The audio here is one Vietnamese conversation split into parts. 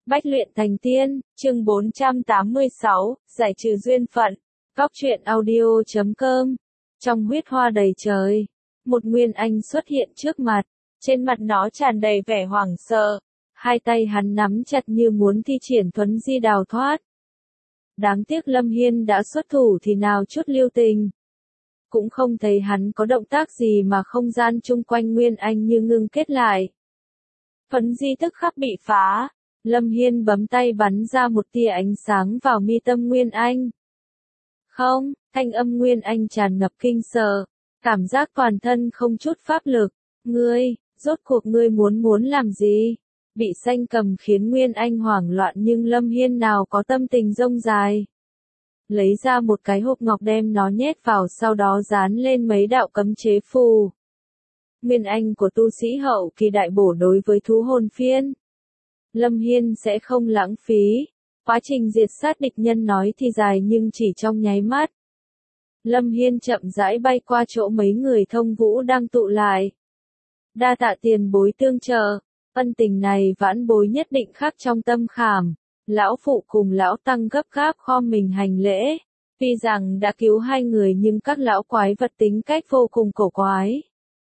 Bách luyện thành tiên, chương 486, giải trừ duyên phận. Góc truyện audio.com. Trong huyết hoa đầy trời, một nguyên anh xuất hiện trước mặt, trên mặt nó tràn đầy vẻ hoảng sợ, hai tay hắn nắm chặt như muốn thi triển thuấn di đào thoát. Đáng tiếc Lâm Hiên đã xuất thủ thì nào chút lưu tình. Cũng không thấy hắn có động tác gì mà không gian chung quanh nguyên anh như ngưng kết lại. Thuấn di tức khắc bị phá. Lâm Hiên bấm tay bắn ra một tia ánh sáng vào mi tâm Nguyên Anh. Không, thanh âm Nguyên Anh tràn ngập kinh sợ, cảm giác toàn thân không chút pháp lực. Ngươi, rốt cuộc ngươi muốn làm gì? Bị xanh cầm khiến Nguyên Anh hoảng loạn nhưng Lâm Hiên nào có tâm tình rông dài. Lấy ra một cái hộp ngọc đem nó nhét vào sau đó dán lên mấy đạo cấm chế phù. Nguyên Anh của tu sĩ hậu kỳ đại bổ đối với thú hồn phiên. Lâm Hiên sẽ không lãng phí. Quá trình diệt sát địch nhân nói thì dài nhưng chỉ trong nháy mắt. Lâm Hiên chậm rãi bay qua chỗ mấy người thông vũ đang tụ lại. Đa tạ tiền bối tương trợ, ân tình này vãn bối nhất định khắc trong tâm khảm. Lão phụ cùng lão tăng gấp gáp khom mình hành lễ. Tuy rằng đã cứu hai người nhưng các lão quái vật tính cách vô cùng cổ quái.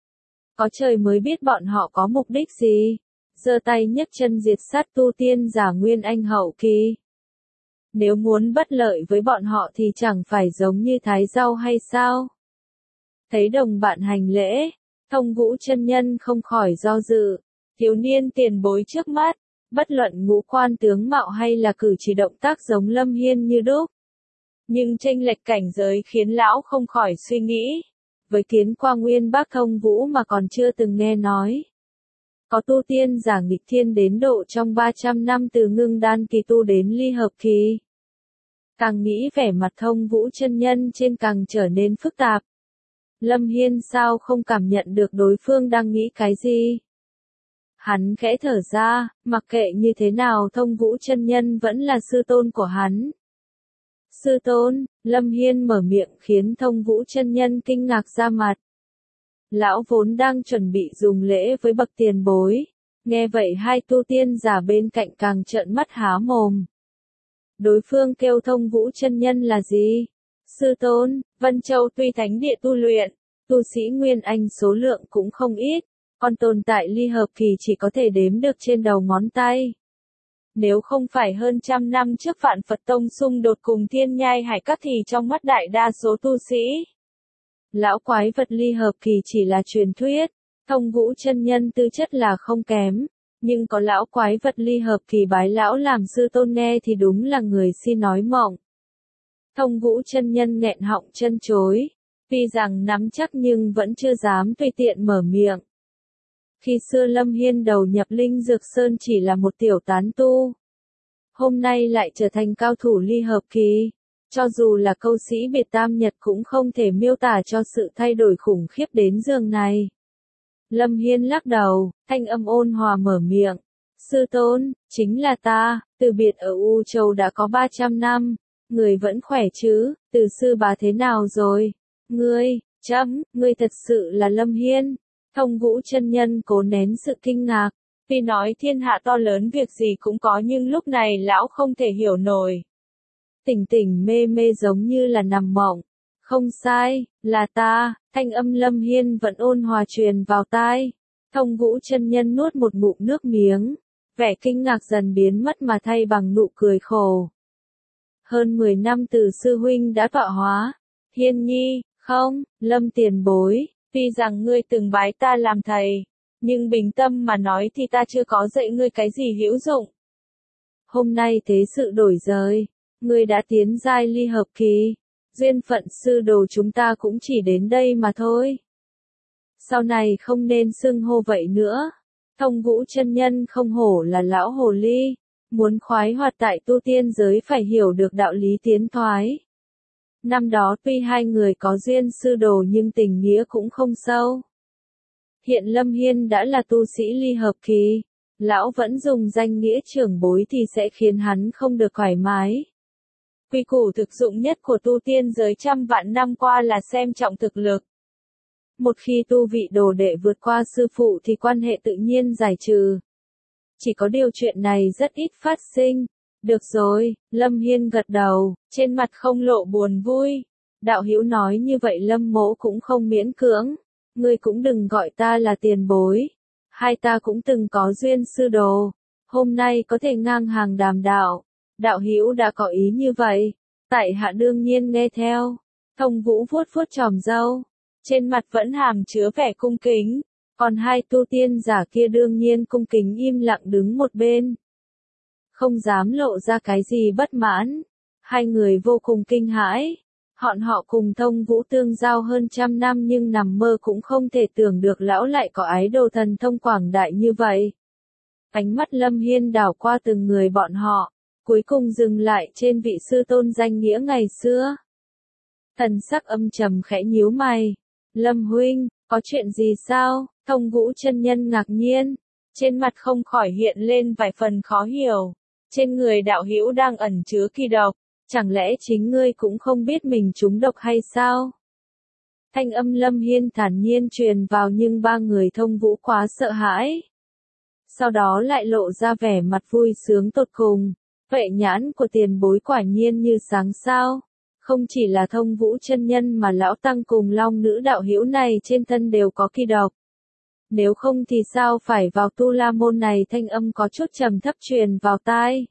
Có trời mới biết bọn họ có mục đích gì. Giơ tay nhấc chân diệt sát tu tiên giả Nguyên Anh hậu kỳ. Nếu muốn bất lợi với bọn họ thì chẳng phải giống như thái rau hay sao? Thấy đồng bạn hành lễ, Thông Vũ chân nhân không khỏi do dự. Thiếu niên tiền bối trước mắt, bất luận ngũ quan tướng mạo hay là cử chỉ động tác giống Lâm Hiên như đúc. Nhưng chênh lệch cảnh giới khiến lão không khỏi suy nghĩ. Với kiến qua Nguyên Bác Thông Vũ mà còn chưa từng nghe nói. Có tu tiên giả nghịch thiên đến độ trong 300 năm từ ngưng đan kỳ tu đến ly hợp kỳ. Càng nghĩ vẻ mặt Thông Vũ chân nhân trên càng trở nên phức tạp. Lâm Hiên sao không cảm nhận được đối phương đang nghĩ cái gì? Hắn khẽ thở ra, mặc kệ như thế nào Thông Vũ chân nhân vẫn là sư tôn của hắn. Sư tôn, Lâm Hiên mở miệng khiến Thông Vũ chân nhân kinh ngạc ra mặt. Lão vốn đang chuẩn bị dùng lễ với bậc tiền bối, nghe vậy hai tu tiên giả bên cạnh càng trợn mắt há mồm. Đối phương kêu Thông Vũ chân nhân là gì? Sư tôn, Vân Châu tuy thánh địa tu luyện, tu sĩ Nguyên Anh số lượng cũng không ít, còn tồn tại ly hợp kỳ chỉ có thể đếm được trên đầu ngón tay. Nếu không phải hơn trăm năm trước Vạn Phật Tông xung đột cùng Thiên Nhai Hải Các thì trong mắt đại đa số tu sĩ, lão quái vật ly hợp kỳ chỉ là truyền thuyết. Thông Vũ chân nhân tư chất là không kém, nhưng có lão quái vật ly hợp kỳ bái lão làm sư tôn nghe thì đúng là người si nói mộng. Thông Vũ chân nhân nghẹn họng chân chối, tuy rằng nắm chắc nhưng vẫn chưa dám tùy tiện mở miệng. Khi xưa Lâm Hiên đầu nhập Linh Dược Sơn chỉ là một tiểu tán tu, hôm nay lại trở thành cao thủ ly hợp kỳ. Cho dù là câu sĩ biệt tam nhật cũng không thể miêu tả cho sự thay đổi khủng khiếp đến giường này. Lâm Hiên lắc đầu, thanh âm ôn hòa mở miệng. Sư tôn, chính là ta, từ biệt ở U Châu đã có 300 năm, người vẫn khỏe chứ, từ sư bá thế nào rồi? Ngươi thật sự là Lâm Hiên. Thông Vũ chân nhân cố nén sự kinh ngạc, tuy nói thiên hạ to lớn việc gì cũng có nhưng lúc này lão không thể hiểu nổi. Tỉnh tỉnh mê mê giống như là nằm mộng. Không sai, là ta, thanh âm Lâm Hiên vẫn ôn hòa truyền vào tai. Thông Vũ chân nhân nuốt một ngụm nước miếng, vẻ kinh ngạc dần biến mất mà thay bằng nụ cười khổ. Hơn 10 năm từ sư huynh đã tọa hóa. Hiên nhi, không, Lâm tiền bối, tuy rằng ngươi từng bái ta làm thầy, nhưng bình tâm mà nói thì ta chưa có dạy ngươi cái gì hữu dụng. Hôm nay thế sự đổi rời. Ngươi đã tiến giai ly hợp kỳ, duyên phận sư đồ chúng ta cũng chỉ đến đây mà thôi. Sau này không nên xưng hô vậy nữa. Thông Vũ chân nhân không hổ là lão hồ ly, muốn khoái hoạt tại tu tiên giới phải hiểu được đạo lý tiến thoái. Năm đó tuy hai người có duyên sư đồ nhưng tình nghĩa cũng không sâu. Hiện Lâm Hiên đã là tu sĩ ly hợp kỳ, lão vẫn dùng danh nghĩa trưởng bối thì sẽ khiến hắn không được thoải mái. Quy củ thực dụng nhất của tu tiên giới trăm vạn năm qua là xem trọng thực lực. Một khi tu vị đồ đệ vượt qua sư phụ thì quan hệ tự nhiên giải trừ. Chỉ có điều chuyện này rất ít phát sinh. Được rồi, Lâm Hiên gật đầu, trên mặt không lộ buồn vui. Đạo hữu nói như vậy Lâm mỗ cũng không miễn cưỡng. Ngươi cũng đừng gọi ta là tiền bối. Hai ta cũng từng có duyên sư đồ. Hôm nay có thể ngang hàng đàm đạo. Đạo hữu đã có ý như vậy. Tại hạ đương nhiên nghe theo. Thông Vũ vuốt vuốt chòm râu. Trên mặt vẫn hàm chứa vẻ cung kính. Còn hai tu tiên giả kia đương nhiên cung kính im lặng đứng một bên. Không dám lộ ra cái gì bất mãn. Hai người vô cùng kinh hãi. Họ cùng Thông Vũ tương giao hơn 100 năm nhưng nằm mơ cũng không thể tưởng được lão lại có ái đồ thần thông quảng đại như vậy. Ánh mắt Lâm Hiên đảo qua từng người bọn họ, cuối cùng dừng lại trên vị sư tôn danh nghĩa ngày xưa. Thần sắc âm trầm khẽ nhíu mày. Lâm huynh, có chuyện gì sao? Thông Vũ chân nhân ngạc nhiên, trên mặt không khỏi hiện lên vài phần khó hiểu. Trên người đạo hữu đang ẩn chứa kỳ độc, chẳng lẽ chính ngươi cũng không biết mình trúng độc hay sao? Thanh âm Lâm Hiên thản nhiên truyền vào nhưng ba người Thông Vũ quá sợ hãi. Sau đó lại lộ ra vẻ mặt vui sướng tột cùng. Vậy nhãn của tiền bối quả nhiên như sáng sao. Không chỉ là Thông Vũ chân nhân mà lão tăng cùng long nữ đạo hữu này trên thân đều có kỳ độc. Nếu không thì sao phải vào tu la môn này? Thanh âm có chút trầm thấp truyền vào tai.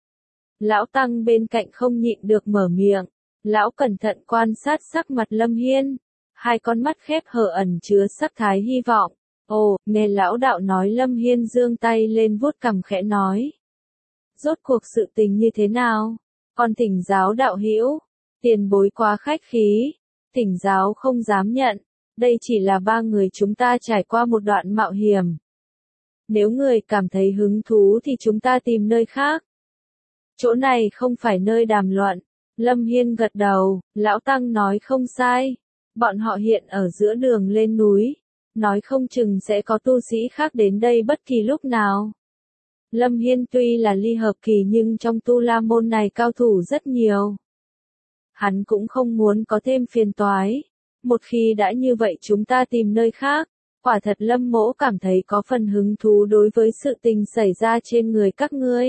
Lão tăng bên cạnh không nhịn được mở miệng. Lão cẩn thận quan sát sắc mặt Lâm Hiên. Hai con mắt khép hờ ẩn chứa sắc thái hy vọng. Ồ, nghe lão đạo nói. Lâm Hiên giương tay lên vuốt cằm khẽ nói. Rốt cuộc sự tình như thế nào? Còn thỉnh giáo đạo hữu. Tiền bối quá khách khí. Thỉnh giáo không dám nhận. Đây chỉ là ba người chúng ta trải qua một đoạn mạo hiểm. Nếu người cảm thấy hứng thú thì chúng ta tìm nơi khác. Chỗ này không phải nơi đàm luận. Lâm Hiên gật đầu, lão tăng nói không sai. Bọn họ hiện ở giữa đường lên núi. Nói không chừng sẽ có tu sĩ khác đến đây bất kỳ lúc nào. Lâm Hiên tuy là ly hợp kỳ nhưng trong tu la môn này cao thủ rất nhiều. Hắn cũng không muốn có thêm phiền toái. Một khi đã như vậy chúng ta tìm nơi khác. Quả thật Lâm mỗ cảm thấy có phần hứng thú đối với sự tình xảy ra trên người các ngươi.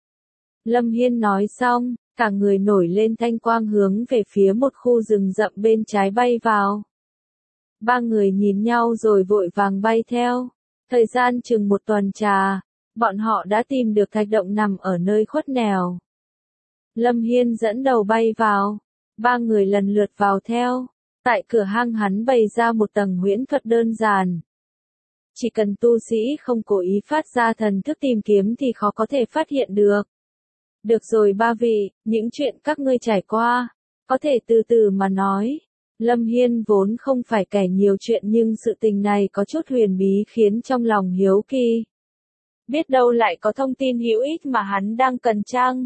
Lâm Hiên nói xong, cả người nổi lên thanh quang hướng về phía một khu rừng rậm bên trái bay vào. Ba người nhìn nhau rồi vội vàng bay theo. Thời gian chừng một tuần trà, bọn họ đã tìm được thạch động nằm ở nơi khuất nẻo. Lâm Hiên dẫn đầu bay vào. Ba người lần lượt vào theo. Tại cửa hang hắn bày ra một tầng huyễn thuật đơn giản. Chỉ cần tu sĩ không cố ý phát ra thần thức tìm kiếm thì khó có thể phát hiện được. Được rồi ba vị, những chuyện các ngươi trải qua, có thể từ từ mà nói. Lâm Hiên vốn không phải kẻ nhiều chuyện nhưng sự tình này có chút huyền bí khiến trong lòng hiếu kỳ. Biết đâu lại có thông tin hữu ích mà hắn đang cần chăng?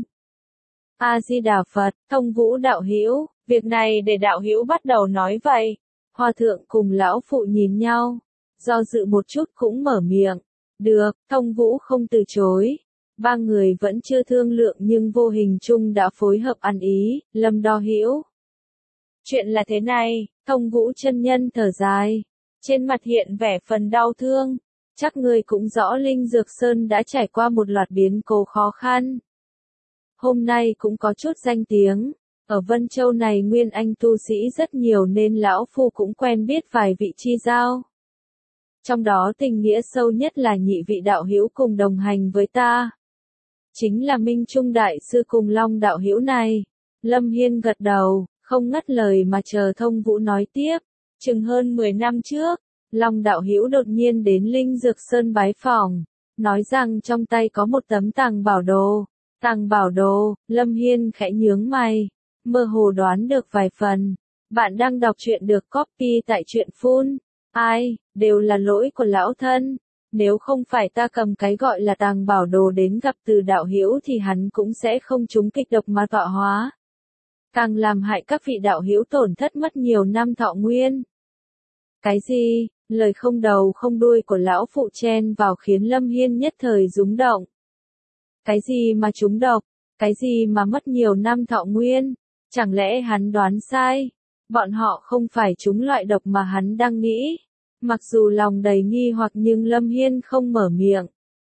A-di-đà Phật, Thông Vũ đạo hữu, việc này để đạo hữu bắt đầu nói vậy. Hòa thượng cùng lão phụ nhìn nhau, do dự một chút cũng mở miệng. Được, Thông Vũ không từ chối. Ba người vẫn chưa thương lượng nhưng vô hình chung đã phối hợp ăn ý. Lâm đo hữu. Chuyện là thế này, Thông Vũ chân nhân thở dài. Trên mặt hiện vẻ phần đau thương. Chắc người cũng rõ Linh Dược Sơn đã trải qua một loạt biến cố khó khăn. Hôm nay cũng có chút danh tiếng. Ở Vân Châu này nguyên anh tu sĩ rất nhiều nên lão phu cũng quen biết vài vị chi giao. Trong đó tình nghĩa sâu nhất là nhị vị đạo hữu cùng đồng hành với ta. Chính là Minh Trung Đại Sư cùng Long đạo hữu này. Lâm Hiên gật đầu, không ngắt lời mà chờ Thông Vũ nói tiếp. Chừng hơn 10 năm trước, Long đạo hữu đột nhiên đến Linh Dược Sơn bái phỏng, nói rằng trong tay có một tấm tàng bảo đồ. Tàng bảo đồ, Lâm Hiên khẽ nhướng mày, mơ hồ đoán được vài phần. Bạn đang đọc truyện được copy tại truyện Phun. Ai, đều là lỗi của lão thân. Nếu không phải ta cầm cái gọi là tàng bảo đồ đến gặp từ đạo hữu thì hắn cũng sẽ không trúng kịch độc mà tọa hóa. Càng làm hại các vị đạo hữu tổn thất mất nhiều năm thọ nguyên. Cái gì? Lời không đầu không đuôi của lão phụ chen vào khiến Lâm Hiên nhất thời rúng động. Cái gì mà trúng độc? Cái gì mà mất nhiều năm thọ nguyên? Chẳng lẽ hắn đoán sai? Bọn họ không phải trúng loại độc mà hắn đang nghĩ. Mặc dù lòng đầy nghi hoặc nhưng Lâm Hiên không mở miệng.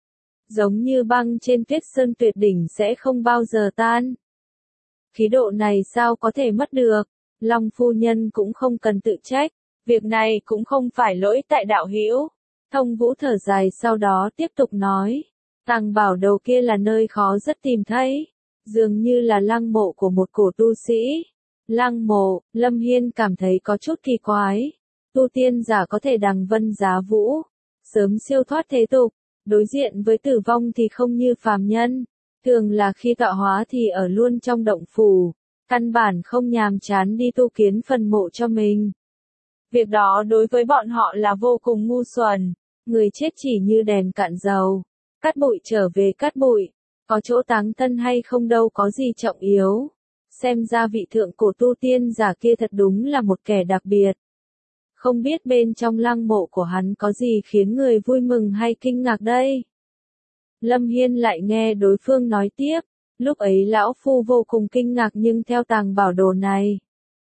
giống như băng trên tuyết sơn tuyệt đỉnh sẽ không bao giờ tan. Khí độ này sao có thể mất được, Long phu nhân cũng không cần tự trách, việc này cũng không phải lỗi tại đạo hữu. Thông Vũ thở dài sau đó tiếp tục nói, tàng bảo đầu kia là nơi khó rất tìm thấy, dường như là lăng mộ của một cổ tu sĩ. Lăng mộ, Lâm Hiên cảm thấy có chút kỳ quái, tu tiên giả có thể đằng vân giá vũ, sớm siêu thoát thế tục, đối diện với tử vong thì không như phàm nhân, thường là khi tạo hóa thì ở luôn trong động phủ, căn bản không nhàm chán đi tu kiến phần mộ cho mình. Việc đó đối với bọn họ là vô cùng ngu xuẩn, người chết chỉ như đèn cạn dầu, cát bụi trở về cát bụi, có chỗ táng thân hay không đâu có gì trọng yếu. Xem ra vị thượng cổ tu tiên giả kia thật đúng là một kẻ đặc biệt. Không biết bên trong lăng mộ của hắn có gì khiến người vui mừng hay kinh ngạc đây? Lâm Hiên lại nghe đối phương nói tiếp, lúc ấy lão phu vô cùng kinh ngạc nhưng theo tàng bảo đồ này.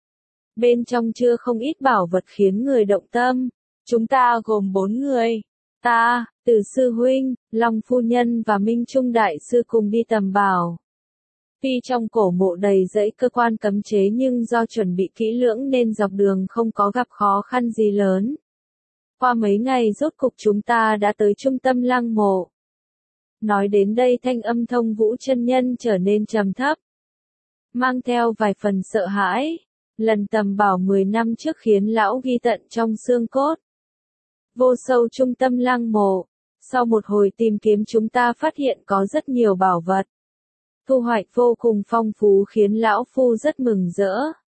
Bên trong chưa không ít bảo vật khiến người động tâm, chúng ta gồm 4 người, ta, Từ sư huynh, Long phu nhân và Minh Trung đại sư cùng đi tầm bảo. Tuy trong cổ mộ đầy dẫy cơ quan cấm chế nhưng do chuẩn bị kỹ lưỡng nên dọc đường không có gặp khó khăn gì lớn. Qua mấy ngày rốt cục chúng ta đã tới trung tâm lăng mộ. Nói đến đây thanh âm Thông Vũ chân nhân trở nên trầm thấp, mang theo vài phần sợ hãi. Lần tầm bảo 10 năm trước khiến lão ghi tận trong xương cốt. Vô sâu trung tâm lăng mộ, sau một hồi tìm kiếm chúng ta phát hiện có rất nhiều bảo vật. Thu hoạch vô cùng phong phú khiến lão phu rất mừng rỡ.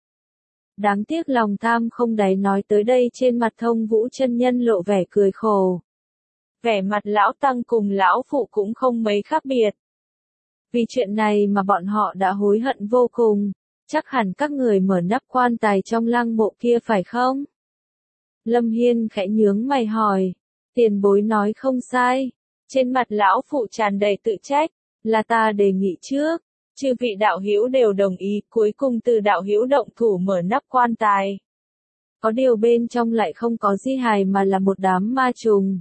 Đáng tiếc lòng tham không đáy, nói tới đây trên mặt Thông Vũ chân nhân lộ vẻ cười khổ. Vẻ mặt lão tăng cùng lão phụ cũng không mấy khác biệt. Vì chuyện này mà bọn họ đã hối hận vô cùng, chắc hẳn các người mở nắp quan tài trong lăng mộ kia phải không? Lâm Hiên khẽ nhướng mày hỏi, tiền bối nói không sai, trên mặt lão phụ tràn đầy tự trách, là ta đề nghị trước, chư vị đạo hữu đều đồng ý, cuối cùng Từ đạo hữu động thủ mở nắp quan tài. Có điều bên trong lại không có di hài mà là một đám ma trùng.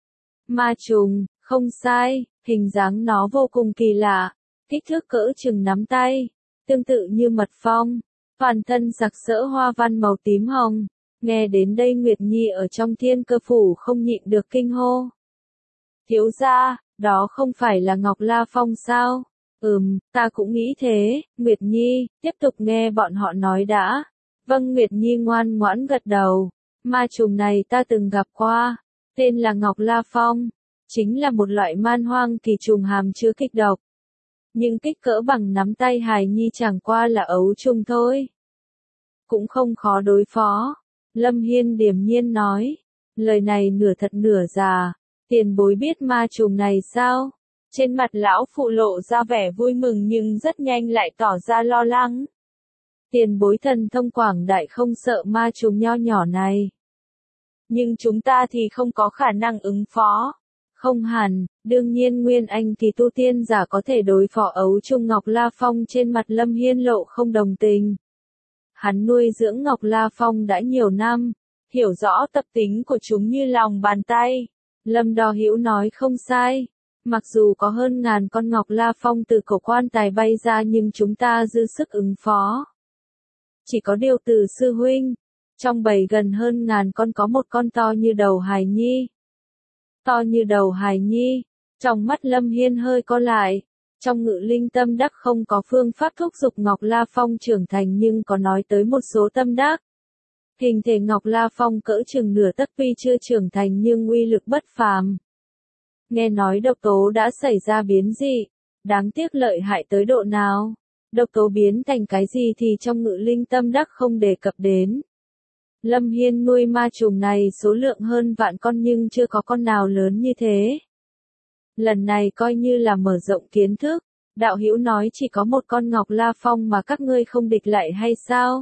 Ma trùng, không sai, hình dáng nó vô cùng kỳ lạ, kích thước cỡ chừng nắm tay, tương tự như mật phong, toàn thân sặc sỡ hoa văn màu tím hồng. Nghe đến đây Nguyệt Nhi ở trong Thiên Cơ phủ không nhịn được kinh hô. Thiếu gia, đó không phải là Ngọc La Phong sao? Ta cũng nghĩ thế, Nguyệt Nhi, tiếp tục nghe bọn họ nói đã. Vâng, Nguyệt Nhi ngoan ngoãn gật đầu. Ma trùng này ta từng gặp qua, tên là Ngọc La Phong, chính là một loại man hoang kỳ trùng hàm chứa kịch độc. Nhưng kích cỡ bằng nắm tay hài nhi chẳng qua là ấu trùng thôi. Cũng không khó đối phó. Lâm Hiên điềm nhiên nói, lời này nửa thật nửa giả, tiền bối biết ma trùng này sao? Trên mặt lão phụ lộ ra vẻ vui mừng nhưng rất nhanh lại tỏ ra lo lắng. Tiền bối thần thông quảng đại không sợ ma trùng nho nhỏ này. Nhưng chúng ta thì không có khả năng ứng phó. Không hẳn, đương nhiên Nguyên Anh kỳ tu tiên giả có thể đối phó ấu trùng Ngọc La Phong. Trên mặt Lâm Hiên lộ không đồng tình. Hắn nuôi dưỡng Ngọc La Phong đã nhiều năm, hiểu rõ tập tính của chúng như lòng bàn tay. Lâm Đo Hữu nói không sai, mặc dù có hơn ngàn con Ngọc La Phong từ cổ quan tài bay ra nhưng chúng ta dư sức ứng phó. Chỉ có điều Từ sư huynh, trong bầy gần hơn ngàn con có một con to như đầu hài nhi. To như đầu hài nhi, trong mắt Lâm Hiên hơi co lại. Trong Ngự Linh Tâm Đắc không có phương pháp thúc giục Ngọc La Phong trưởng thành nhưng có nói tới một số tâm đắc. Hình thể Ngọc La Phong cỡ chừng nửa tấc tuy chưa trưởng thành nhưng uy lực bất phàm. Nghe nói độc tố đã xảy ra biến dị, đáng tiếc lợi hại tới độ nào. Độc tố biến thành cái gì thì trong Ngự Linh Tâm Đắc không đề cập đến. Lâm Hiên nuôi ma trùng này số lượng hơn vạn con nhưng chưa có con nào lớn như thế. Lần này coi như là mở rộng kiến thức, đạo hữu nói chỉ có một con Ngọc La Phong mà các ngươi không địch lại hay sao?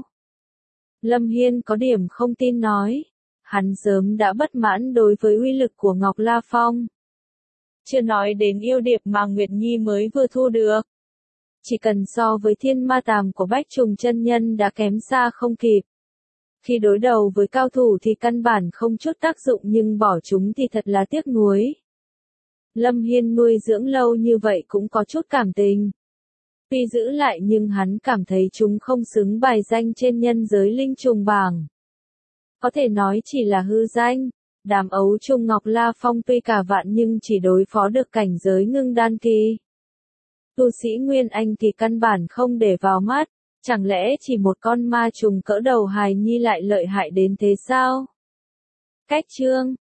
Lâm Hiên có điểm không tin nói, hắn sớm đã bất mãn đối với uy lực của Ngọc La Phong. Chưa nói đến yêu điệp mà Nguyệt Nhi mới vừa thu được. Chỉ cần so với thiên ma tàm của Bách Trùng chân nhân đã kém xa không kịp. Khi đối đầu với cao thủ thì căn bản không chút tác dụng nhưng bỏ chúng thì thật là tiếc nuối. Lâm Hiên nuôi dưỡng lâu như vậy cũng có chút cảm tình. Tuy giữ lại nhưng hắn cảm thấy chúng không xứng bài danh trên nhân giới linh trùng bảng. Có thể nói chỉ là hư danh. Đám ấu trùng Ngọc La Phong tuy cả vạn nhưng chỉ đối phó được cảnh giới ngưng đan kỳ. Tu sĩ Nguyên Anh thì căn bản không để vào mắt, chẳng lẽ chỉ một con ma trùng cỡ đầu hài nhi lại lợi hại đến thế sao? Cách chương